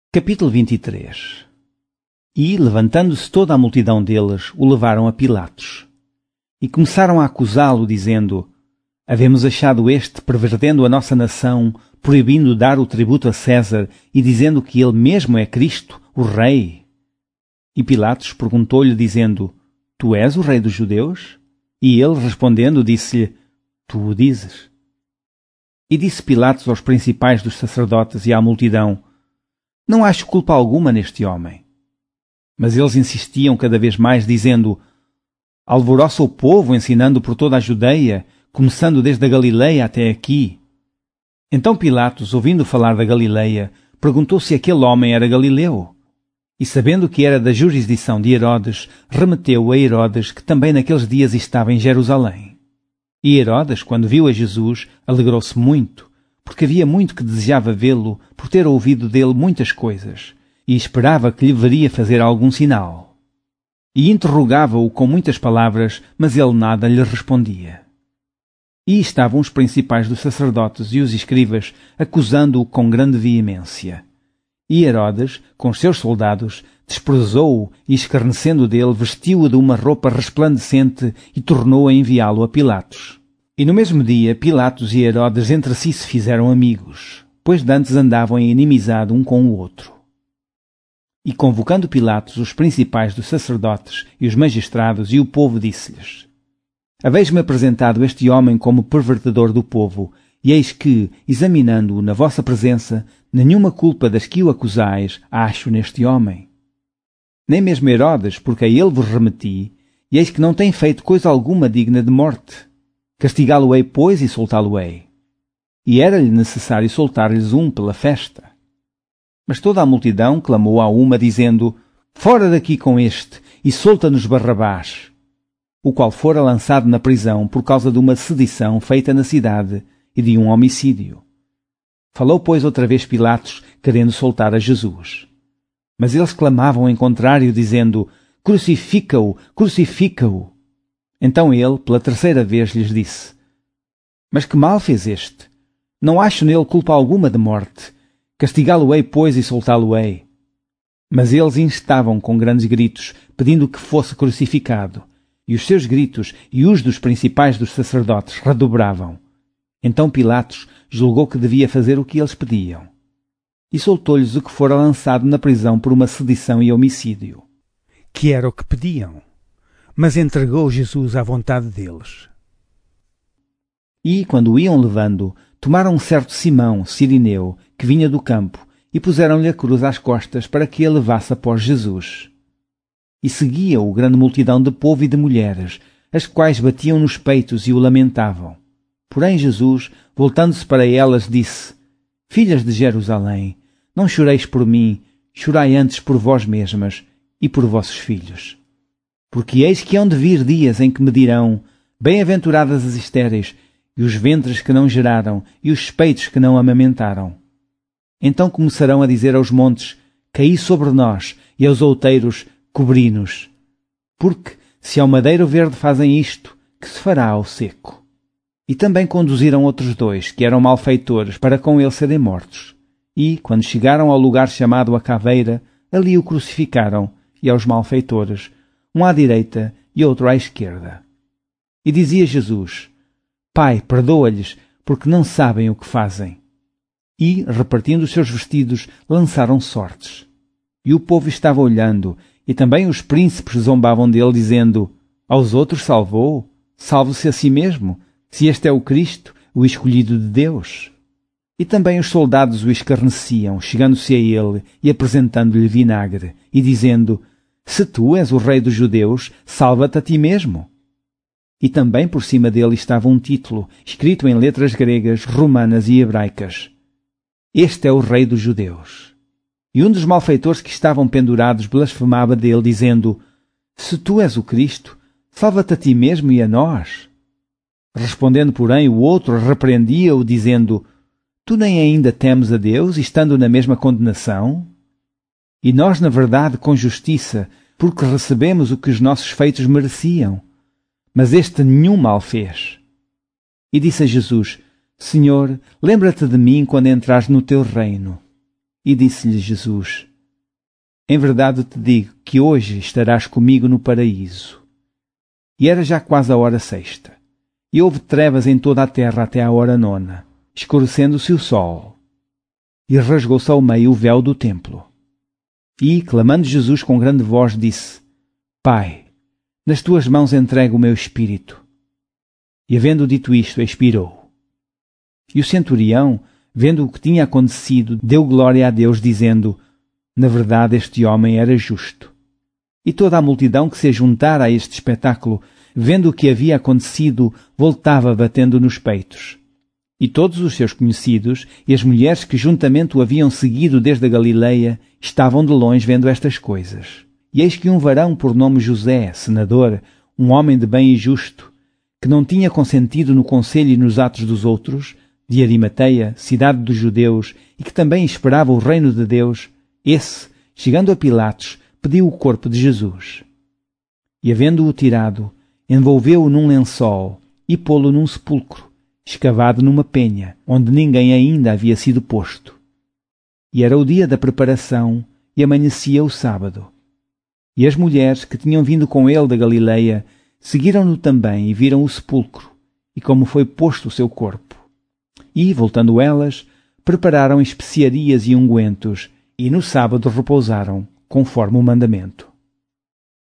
Capítulo 23. E, levantando-se toda a multidão deles, o levaram a Pilatos. E começaram a acusá-lo, dizendo: Havemos achado este pervertendo a nossa nação, proibindo dar o tributo a César e dizendo que ele mesmo é Cristo, o Rei. E Pilatos perguntou-lhe, dizendo: Tu és o Rei dos Judeus? E ele, respondendo, disse-lhe: Tu o dizes. E disse Pilatos aos principais dos sacerdotes e à multidão: Não acho culpa alguma neste homem. Mas eles insistiam cada vez mais, dizendo: Alvoroça o povo, ensinando por toda a Judeia, começando desde a Galileia até aqui. Então Pilatos, ouvindo falar da Galileia, perguntou se aquele homem era galileu. E sabendo que era da jurisdição de Herodes, remeteu a Herodes, que também naqueles dias estava em Jerusalém. E Herodes, quando viu a Jesus, alegrou-se muito, porque havia muito que desejava vê-lo, por ter ouvido dele muitas coisas, e esperava que lhe veria fazer algum sinal. E interrogava-o com muitas palavras, mas ele nada lhe respondia. E estavam os principais dos sacerdotes e os escribas, acusando-o com grande veemência. E Herodes, com os seus soldados, desprezou-o e, escarnecendo dele, vestiu-o de uma roupa resplandecente e tornou a enviá-lo a Pilatos. E no mesmo dia, Pilatos e Herodes entre si se fizeram amigos, pois dantes andavam em inimizade um com o outro. E convocando Pilatos os principais dos sacerdotes e os magistrados e o povo, disse-lhes: Haveis-me apresentado este homem como pervertedor do povo, e eis que, examinando-o na vossa presença, nenhuma culpa das que o acusais acho neste homem. Nem mesmo Herodes, porque a ele vos remeti, e eis que não tem feito coisa alguma digna de morte. Castigá-lo-ei, pois, e soltá-lo-ei. E era-lhe necessário soltar-lhes um pela festa. Mas toda a multidão clamou a uma, dizendo: Fora daqui com este, e solta-nos Barrabás, o qual fora lançado na prisão por causa de uma sedição feita na cidade e de um homicídio. Falou, pois, outra vez Pilatos, querendo soltar a Jesus. Mas eles clamavam em contrário, dizendo: Crucifica-o, crucifica-o. Então ele, pela terceira vez, lhes disse: Mas que mal fez este? Não acho nele culpa alguma de morte. Castigá-lo-ei, pois, e soltá-lo-ei. Mas eles instavam com grandes gritos, pedindo que fosse crucificado. E os seus gritos e os dos principais dos sacerdotes redobravam. Então Pilatos julgou que devia fazer o que eles pediam. E soltou-lhes o que fora lançado na prisão por uma sedição e homicídio, que era o que pediam. Mas entregou Jesus à vontade deles. E, quando o iam levando, tomaram um certo Simão, sirineu, que vinha do campo, e puseram-lhe a cruz às costas para que a levasse após Jesus. E seguia-o grande multidão de povo e de mulheres, as quais batiam nos peitos e o lamentavam. Porém Jesus, voltando-se para elas, disse: Filhas de Jerusalém, não choreis por mim, chorai antes por vós mesmas e por vossos filhos. Porque eis que hão de vir dias em que me dirão: Bem-aventuradas as estéreis, e os ventres que não geraram, e os peitos que não amamentaram. Então começarão a dizer aos montes: Caí sobre nós, e aos outeiros: Cobri-nos. Porque, se ao madeiro verde fazem isto, que se fará ao seco? E também conduziram outros dois, que eram malfeitores, para com ele serem mortos. E, quando chegaram ao lugar chamado a Caveira, ali o crucificaram, e aos malfeitores, um à direita e outro à esquerda. E dizia Jesus: Pai, perdoa-lhes, porque não sabem o que fazem. E, repartindo os seus vestidos, lançaram sortes. E o povo estava olhando, e também os príncipes zombavam dele, dizendo: Aos outros salvou, salve-se a si mesmo, se este é o Cristo, o escolhido de Deus. E também os soldados o escarneciam, chegando-se a ele e apresentando-lhe vinagre, e dizendo: Se tu és o rei dos judeus, salva-te a ti mesmo. E também por cima dele estava um título, escrito em letras gregas, romanas e hebraicas: Este é o rei dos judeus. E um dos malfeitores que estavam pendurados blasfemava dele, dizendo: Se tu és o Cristo, salva-te a ti mesmo e a nós. Respondendo, porém, o outro repreendia-o, dizendo: Tu nem ainda temes a Deus, estando na mesma condenação? E nós, na verdade, com justiça, porque recebemos o que os nossos feitos mereciam. Mas este nenhum mal fez. E disse a Jesus: Senhor, lembra-te de mim quando entrares no teu reino. E disse-lhe Jesus: Em verdade te digo que hoje estarás comigo no paraíso. E era já quase a hora sexta, e houve trevas em toda a terra até à hora nona, escurecendo-se o sol. E rasgou-se ao meio o véu do templo. E, clamando Jesus com grande voz, disse: Pai, nas tuas mãos entrego o meu espírito. E, havendo dito isto, expirou. E o centurião, vendo o que tinha acontecido, deu glória a Deus, dizendo: Na verdade, este homem era justo. E toda a multidão que se juntara a este espetáculo, vendo o que havia acontecido, voltava batendo nos peitos. E todos os seus conhecidos e as mulheres que juntamente o haviam seguido desde a Galileia estavam de longe vendo estas coisas. E eis que um varão por nome José, senador, um homem de bem e justo, que não tinha consentido no conselho e nos atos dos outros, de Arimateia, cidade dos judeus, e que também esperava o reino de Deus, esse, chegando a Pilatos, pediu o corpo de Jesus. E, havendo-o tirado, envolveu-o num lençol e pô-lo num sepulcro, escavado numa penha, onde ninguém ainda havia sido posto. E era o dia da preparação, e amanhecia o sábado. E as mulheres que tinham vindo com ele da Galileia seguiram-no também e viram o sepulcro, e como foi posto o seu corpo. E, voltando elas, prepararam especiarias e ungüentos, e no sábado repousaram, conforme o mandamento.